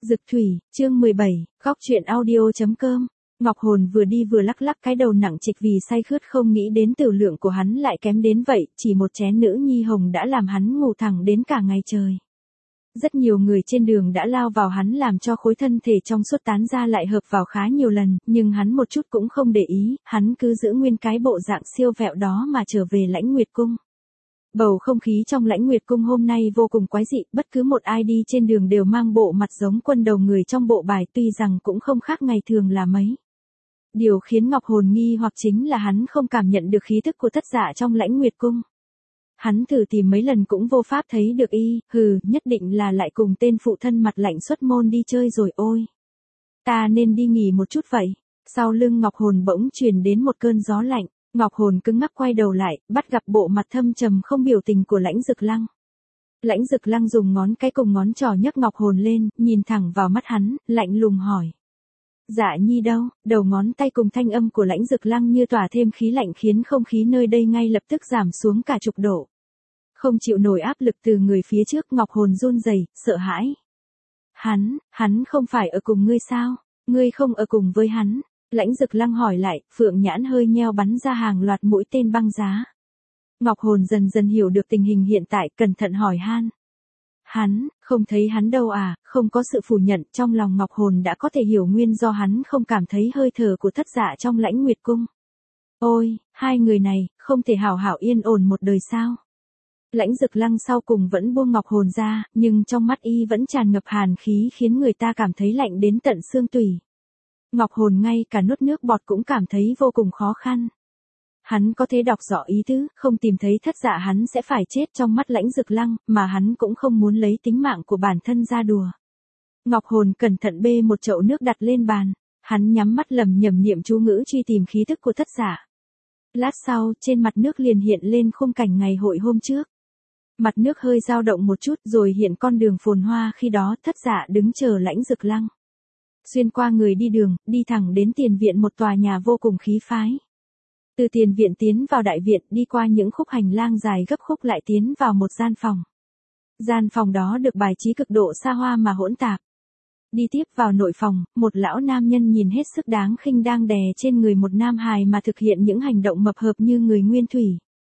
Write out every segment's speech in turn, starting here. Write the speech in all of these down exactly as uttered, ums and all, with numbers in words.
Dực Thủy, chương mười bảy, góc truyện audio.com. Ngọc Hồn vừa đi vừa lắc lắc cái đầu nặng trịch vì say khướt, không nghĩ đến tiểu lượng của hắn lại kém đến vậy, chỉ một chén nữ nhi hồng đã làm hắn ngủ thẳng đến cả ngày trời. Rất nhiều người trên đường đã lao vào hắn làm cho khối thân thể trong suốt tán ra lại hợp vào khá nhiều lần, nhưng hắn một chút cũng không để ý, hắn cứ giữ nguyên cái bộ dạng siêu vẹo đó mà trở về Lãnh Nguyệt Cung. Bầu không khí trong Lãnh Nguyệt Cung hôm nay vô cùng quái dị, bất cứ một ai đi trên đường đều mang bộ mặt giống quân đầu người trong bộ bài, tuy rằng cũng không khác ngày thường là mấy. Điều khiến Ngọc Hồn nghi hoặc chính là hắn không cảm nhận được khí tức của Thất Dạ trong Lãnh Nguyệt Cung. Hắn thử tìm mấy lần cũng vô pháp thấy được y, hừ, nhất định là lại cùng tên phụ thân mặt lạnh xuất môn đi chơi rồi ôi. Ta nên đi nghỉ một chút vậy. Sau lưng Ngọc Hồn bỗng truyền đến một cơn gió lạnh. Ngọc Hồn cứng ngắc quay đầu lại, bắt gặp bộ mặt thâm trầm không biểu tình của Lãnh Dực Lăng. Lãnh Dực Lăng dùng ngón cái cùng ngón trỏ nhấc Ngọc Hồn lên, nhìn thẳng vào mắt hắn, lạnh lùng hỏi. Dạ nhi đâu? Đầu ngón tay cùng thanh âm của Lãnh Dực Lăng như tỏa thêm khí lạnh khiến không khí nơi đây ngay lập tức giảm xuống cả chục độ. Không chịu nổi áp lực từ người phía trước, Ngọc Hồn run rẩy, sợ hãi. Hắn, hắn không phải ở cùng ngươi sao? Ngươi không ở cùng với hắn? Lãnh Dực Lăng hỏi lại, phượng nhãn hơi nheo bắn ra hàng loạt mũi tên băng giá. Ngọc Hồn dần dần hiểu được tình hình hiện tại, cẩn thận hỏi han. Hắn, không thấy hắn đâu à? Không có sự phủ nhận, trong lòng Ngọc Hồn đã có thể hiểu nguyên do hắn không cảm thấy hơi thở của Thất Dạ trong Lãnh Nguyệt Cung. Ôi, hai người này, không thể hảo hảo yên ổn một đời sao? Lãnh Dực Lăng sau cùng vẫn buông Ngọc Hồn ra, nhưng trong mắt y vẫn tràn ngập hàn khí khiến người ta cảm thấy lạnh đến tận xương tủy. Ngọc Hồn ngay cả nuốt nước bọt cũng cảm thấy vô cùng khó khăn. Hắn có thể đọc rõ ý tứ, không tìm thấy Thất Dạ hắn sẽ phải chết trong mắt Lãnh Dực Lăng, mà hắn cũng không muốn lấy tính mạng của bản thân ra đùa. Ngọc Hồn cẩn thận bê một chậu nước đặt lên bàn, hắn nhắm mắt lẩm nhẩm niệm chú ngữ truy tìm khí tức của Thất Dạ. Lát sau, trên mặt nước liền hiện lên khung cảnh ngày hội hôm trước. Mặt nước hơi dao động một chút rồi hiện con đường phồn hoa, khi đó Thất Dạ đứng chờ Lãnh Dực Lăng. Xuyên qua người đi đường, đi thẳng đến tiền viện một tòa nhà vô cùng khí phái. Từ tiền viện tiến vào đại viện, đi qua những khúc hành lang dài gấp khúc lại tiến vào một gian phòng. Gian phòng đó được bài trí cực độ xa hoa mà hỗn tạp. Đi tiếp vào nội phòng, một lão nam nhân nhìn hết sức đáng khinh đang đè trên người một nam hài mà thực hiện những hành động mập hợp như người nguyên thủy.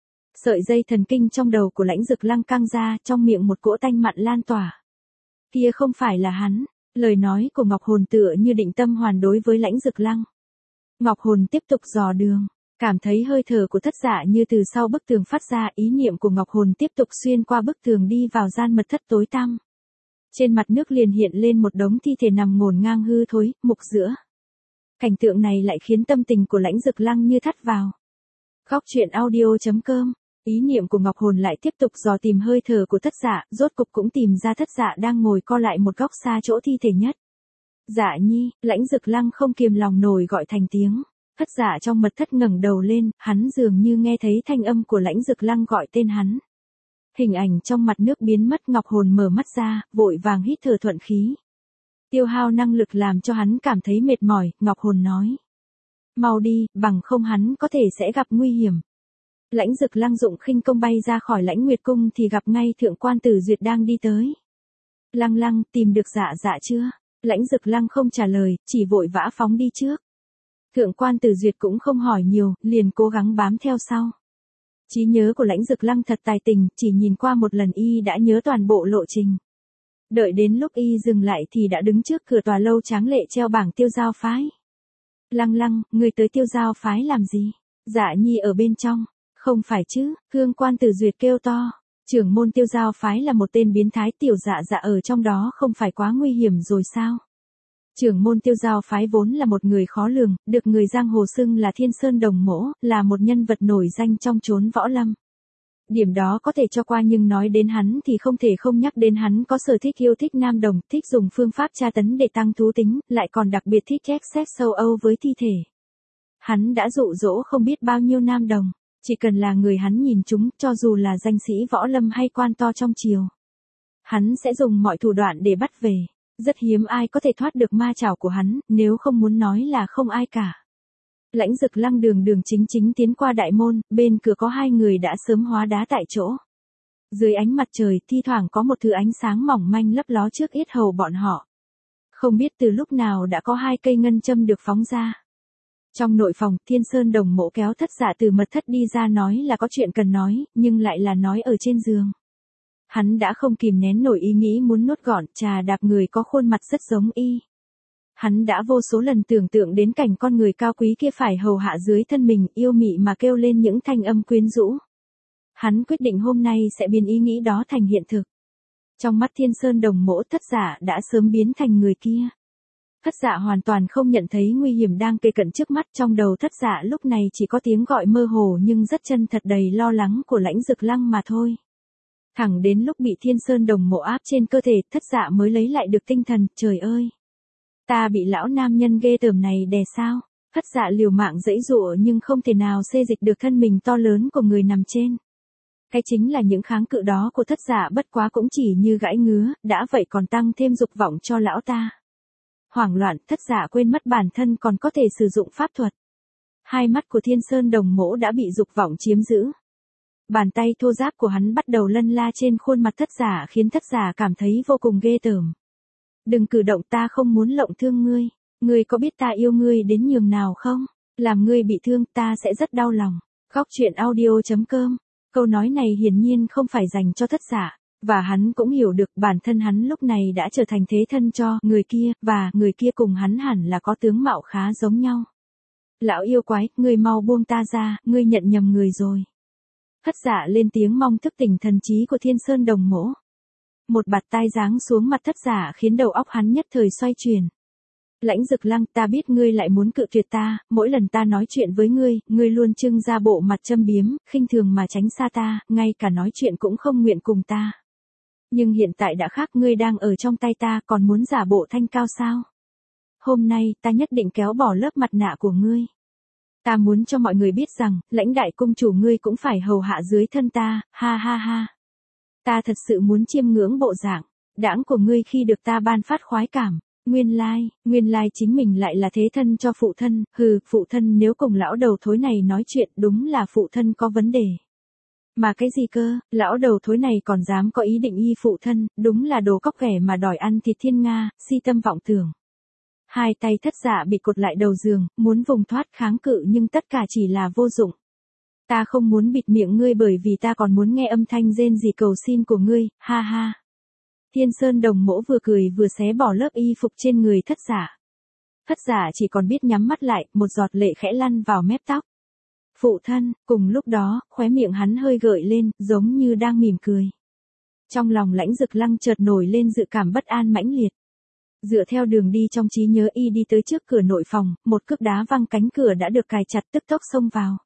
Sợi dây thần kinh trong đầu của Lãnh Dực Lăng căng ra, trong miệng một cỗ tanh mặn lan tỏa. Kia không phải là hắn. Lời nói của Ngọc Hồn tựa như định tâm hoàn đối với Lãnh Dực Lăng. Ngọc Hồn tiếp tục dò đường, cảm thấy hơi thở của Thất Dạ như từ sau bức tường phát ra, ý niệm của Ngọc Hồn tiếp tục xuyên qua bức tường đi vào gian mật thất tối tăm. Trên mặt nước liền hiện lên một đống thi thể nằm ngổn ngang hư thối, mục giữa. Cảnh tượng này lại khiến tâm tình của Lãnh Dực Lăng như thắt vào. Góc truyện audio.com. Ý niệm của Ngọc Hồn lại tiếp tục dò tìm hơi thở của Thất Dạ, rốt cục cũng tìm ra Thất Dạ đang ngồi co lại một góc xa chỗ thi thể nhất. Dạ nhi, Lãnh Dực Lăng không kiềm lòng nổi gọi thành tiếng. Thất Dạ trong mật thất ngẩng đầu lên, hắn dường như nghe thấy thanh âm của Lãnh Dực Lăng gọi tên hắn. Hình ảnh trong mặt nước biến mất, Ngọc Hồn mở mắt ra, vội vàng hít thở thuận khí. Tiêu hao năng lực làm cho hắn cảm thấy mệt mỏi, Ngọc Hồn nói. Mau đi, bằng không hắn có thể sẽ gặp nguy hiểm. Lãnh Dực Lăng dụng khinh công bay ra khỏi Lãnh Nguyệt Cung thì gặp ngay Thượng quan Tử Duyệt đang đi tới. Lăng Lăng, tìm được Dạ Dạ chưa? Lãnh Dực Lăng không trả lời, chỉ vội vã phóng đi trước. Thượng quan Tử Duyệt cũng không hỏi nhiều, liền cố gắng bám theo sau. Trí nhớ của Lãnh Dực Lăng thật tài tình, chỉ nhìn qua một lần y đã nhớ toàn bộ lộ trình. Đợi đến lúc y dừng lại thì đã đứng trước cửa tòa lâu tráng lệ treo bảng Tiêu Giao phái. Lăng Lăng, người tới Tiêu Giao phái làm gì? Dạ nhi ở bên trong. Không phải chứ, Thượng quan Tử Duyệt kêu to. Trưởng môn Tiêu Giao phái là một tên biến thái, tiểu Dạ Dạ ở trong đó không phải quá nguy hiểm rồi sao? Trưởng môn Tiêu Giao phái vốn là một người khó lường, được người giang hồ xưng là Thiên Sơn Đồng Mỗ, là một nhân vật nổi danh trong chốn võ lâm. Điểm đó có thể cho qua, nhưng nói đến hắn thì không thể không nhắc đến hắn có sở thích yêu thích nam đồng, thích dùng phương pháp tra tấn để tăng thú tính, lại còn đặc biệt thích ép xét sâu âu với thi thể. Hắn đã dụ dỗ không biết bao nhiêu nam đồng. Chỉ cần là người hắn nhìn chúng, cho dù là danh sĩ võ lâm hay quan to trong triều, hắn sẽ dùng mọi thủ đoạn để bắt về. Rất hiếm ai có thể thoát được ma chảo của hắn, nếu không muốn nói là không ai cả. Lãnh Dực Lăng đường đường chính chính tiến qua đại môn, bên cửa có hai người đã sớm hóa đá tại chỗ. Dưới ánh mặt trời, thi thoảng có một thứ ánh sáng mỏng manh lấp ló trước yết hầu bọn họ. Không biết từ lúc nào đã có hai cây ngân châm được phóng ra. Trong nội phòng, Thiên Sơn Đồng Mộ kéo Thất Dạ từ mật thất đi ra nói là có chuyện cần nói, nhưng lại là nói ở trên giường. Hắn đã không kìm nén nổi ý nghĩ muốn nuốt gọn trà đạp người có khuôn mặt rất giống y. Hắn đã vô số lần tưởng tượng đến cảnh con người cao quý kia phải hầu hạ dưới thân mình, yêu mị mà kêu lên những thanh âm quyến rũ. Hắn quyết định hôm nay sẽ biến ý nghĩ đó thành hiện thực. Trong mắt Thiên Sơn Đồng Mộ, Thất Dạ đã sớm biến thành người kia. Thất Dạ hoàn toàn không nhận thấy nguy hiểm đang kề cận trước mắt, trong đầu Thất Dạ lúc này chỉ có tiếng gọi mơ hồ nhưng rất chân thật đầy lo lắng của Lãnh Dực Lăng mà thôi. Thẳng đến lúc bị Thiên Sơn Đồng Mộ áp trên cơ thể, Thất Dạ mới lấy lại được tinh thần, trời ơi! Ta bị lão nam nhân ghê tởm này đè sao? Thất Dạ liều mạng giãy giụa nhưng không thể nào xê dịch được thân mình to lớn của người nằm trên. Cái chính là những kháng cự đó của Thất Dạ bất quá cũng chỉ như gãi ngứa, đã vậy còn tăng thêm dục vọng cho lão ta. Hoảng loạn, Thất Dạ quên mất bản thân còn có thể sử dụng pháp thuật. Hai mắt của Thiên Sơn Đồng Mộ đã bị dục vọng chiếm giữ. Bàn tay thô ráp của hắn bắt đầu lân la trên khuôn mặt Thất Dạ khiến Thất Dạ cảm thấy vô cùng ghê tởm. Đừng cử động, ta không muốn lộng thương ngươi. Ngươi có biết ta yêu ngươi đến nhường nào không? Làm ngươi bị thương ta sẽ rất đau lòng. Góc truyện audio chấm com. Câu nói này hiển nhiên không phải dành cho Thất Dạ. Và hắn cũng hiểu được bản thân hắn lúc này đã trở thành thế thân cho người kia, và người kia cùng hắn hẳn là có tướng mạo khá giống nhau. Lão yêu quái, ngươi mau buông ta ra, ngươi nhận nhầm người rồi. Thất Dạ lên tiếng mong thức tỉnh thần trí của Thiên Sơn Đồng Mộ. Một bạt tai giáng xuống mặt Thất Dạ khiến đầu óc hắn nhất thời xoay chuyển. Lãnh Dực Lăng, ta biết ngươi lại muốn cự tuyệt ta, mỗi lần ta nói chuyện với ngươi, ngươi luôn trưng ra bộ mặt châm biếm, khinh thường mà tránh xa ta, ngay cả nói chuyện cũng không nguyện cùng ta. Nhưng hiện tại đã khác, ngươi đang ở trong tay ta, còn muốn giả bộ thanh cao sao? Hôm nay, ta nhất định kéo bỏ lớp mặt nạ của ngươi. Ta muốn cho mọi người biết rằng, lãnh đại cung chủ ngươi cũng phải hầu hạ dưới thân ta, ha ha ha. Ta thật sự muốn chiêm ngưỡng bộ dạng đãng của ngươi khi được ta ban phát khoái cảm. Nguyên lai, nguyên lai chính mình lại là thế thân cho phụ thân, hừ, phụ thân nếu cùng lão đầu thối này nói chuyện đúng là phụ thân có vấn đề. Mà cái gì cơ, lão đầu thối này còn dám có ý định y phụ thân, đúng là đồ cóc ghẻ mà đòi ăn thịt thiên nga, si tâm vọng tưởng. Hai tay Thất Dạ bị cột lại đầu giường, muốn vùng thoát kháng cự nhưng tất cả chỉ là vô dụng. Ta không muốn bịt miệng ngươi bởi vì ta còn muốn nghe âm thanh rên rỉ cầu xin của ngươi, ha ha. Thiên Sơn Đồng Mộ vừa cười vừa xé bỏ lớp y phục trên người Thất Dạ. Thất Dạ chỉ còn biết nhắm mắt lại, một giọt lệ khẽ lăn vào mép tóc. Phụ thân, cùng lúc đó, khóe miệng hắn hơi gợi lên, giống như đang mỉm cười. Trong lòng Lãnh Dực Lăng chợt nổi lên dự cảm bất an mãnh liệt. Dựa theo đường đi trong trí nhớ y đi tới trước cửa nội phòng, một cước đá văng cánh cửa đã được cài chặt tức tốc xông vào.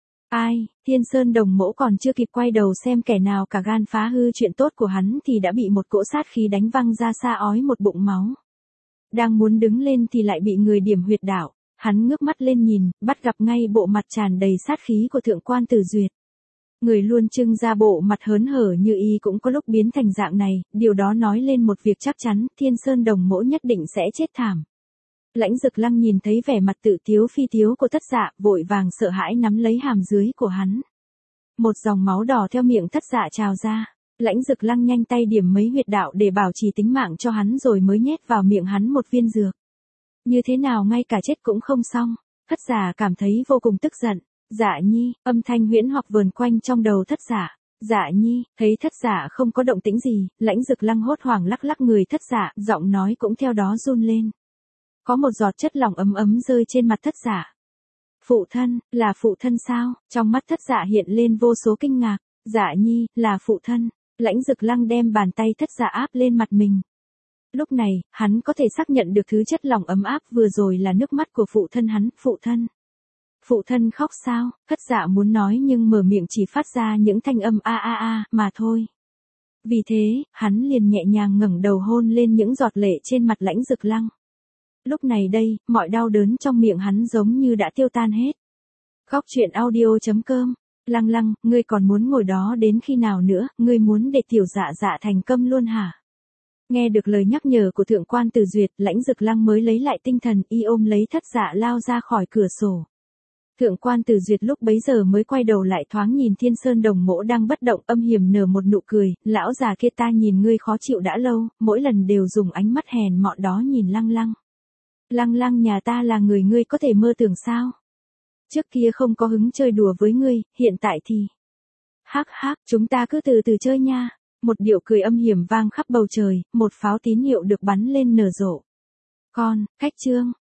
Ai, Thiên Sơn Đồng Mộ còn chưa kịp quay đầu xem kẻ nào cả gan phá hư chuyện tốt của hắn thì đã bị một cỗ sát khí đánh văng ra xa ói một bụng máu. Đang muốn đứng lên thì lại bị người điểm huyệt đạo, hắn ngước mắt lên nhìn, bắt gặp ngay bộ mặt tràn đầy sát khí của Thượng quan Tử Duyệt. Người luôn trưng ra bộ mặt hớn hở như y cũng có lúc biến thành dạng này, điều đó nói lên một việc chắc chắn, Thiên Sơn Đồng Mộ nhất định sẽ chết thảm. Lãnh Dực Lăng nhìn thấy vẻ mặt tự tiếu phi tiếu của Thất Dạ, vội vàng sợ hãi nắm lấy hàm dưới của hắn. Một dòng máu đỏ theo miệng Thất Dạ trào ra. Lãnh Dực Lăng nhanh tay điểm mấy huyệt đạo để bảo trì tính mạng cho hắn rồi mới nhét vào miệng hắn một viên dược. Như thế nào ngay cả chết cũng không xong. Thất Dạ cảm thấy vô cùng tức giận. Dạ Nhi, âm thanh huyễn hoặc vờn quanh trong đầu Thất Dạ. Dạ Nhi, thấy Thất Dạ không có động tĩnh gì, Lãnh Dực Lăng hốt hoảng lắc lắc người Thất Dạ, giọng nói cũng theo đó run lên. Có một giọt chất lỏng ấm ấm rơi trên mặt Thất Dạ. Phụ thân, là phụ thân sao? Trong mắt Thất Dạ hiện lên vô số kinh ngạc. Dạ Nhi, là phụ thân. Lãnh Dực Lăng đem bàn tay Thất Dạ áp lên mặt mình. Lúc này, hắn có thể xác nhận được thứ chất lỏng ấm áp vừa rồi là nước mắt của phụ thân hắn, phụ thân. Phụ thân khóc sao? Thất Dạ muốn nói nhưng mở miệng chỉ phát ra những thanh âm a a a mà thôi. Vì thế, hắn liền nhẹ nhàng ngẩng đầu hôn lên những giọt lệ trên mặt Lãnh Dực Lăng. Lúc này đây, mọi đau đớn trong miệng hắn giống như đã tiêu tan hết. Góc truyện audio chấm com. Lăng Lăng, ngươi còn muốn ngồi đó đến khi nào nữa, ngươi muốn để tiểu dạ dạ thành câm luôn hả? Nghe được lời nhắc nhở của Thượng quan Tử Duyệt, Lãnh Dực Lăng mới lấy lại tinh thần, y ôm lấy Thất Dạ lao ra khỏi cửa sổ. Thượng quan Tử Duyệt lúc bấy giờ mới quay đầu lại thoáng nhìn Thiên Sơn Đồng Mỗ đang bất động, âm hiểm nở một nụ cười, lão già kia ta nhìn ngươi khó chịu đã lâu, mỗi lần đều dùng ánh mắt hèn mọn đó nhìn Lăng Lăng. Lăng Lăng nhà ta là người ngươi có thể mơ tưởng sao? Trước kia không có hứng chơi đùa với ngươi, hiện tại thì... Hắc hắc, chúng ta cứ từ từ chơi nha. Một điệu cười âm hiểm vang khắp bầu trời, một pháo tín hiệu được bắn lên nở rộ. Con, cách chương.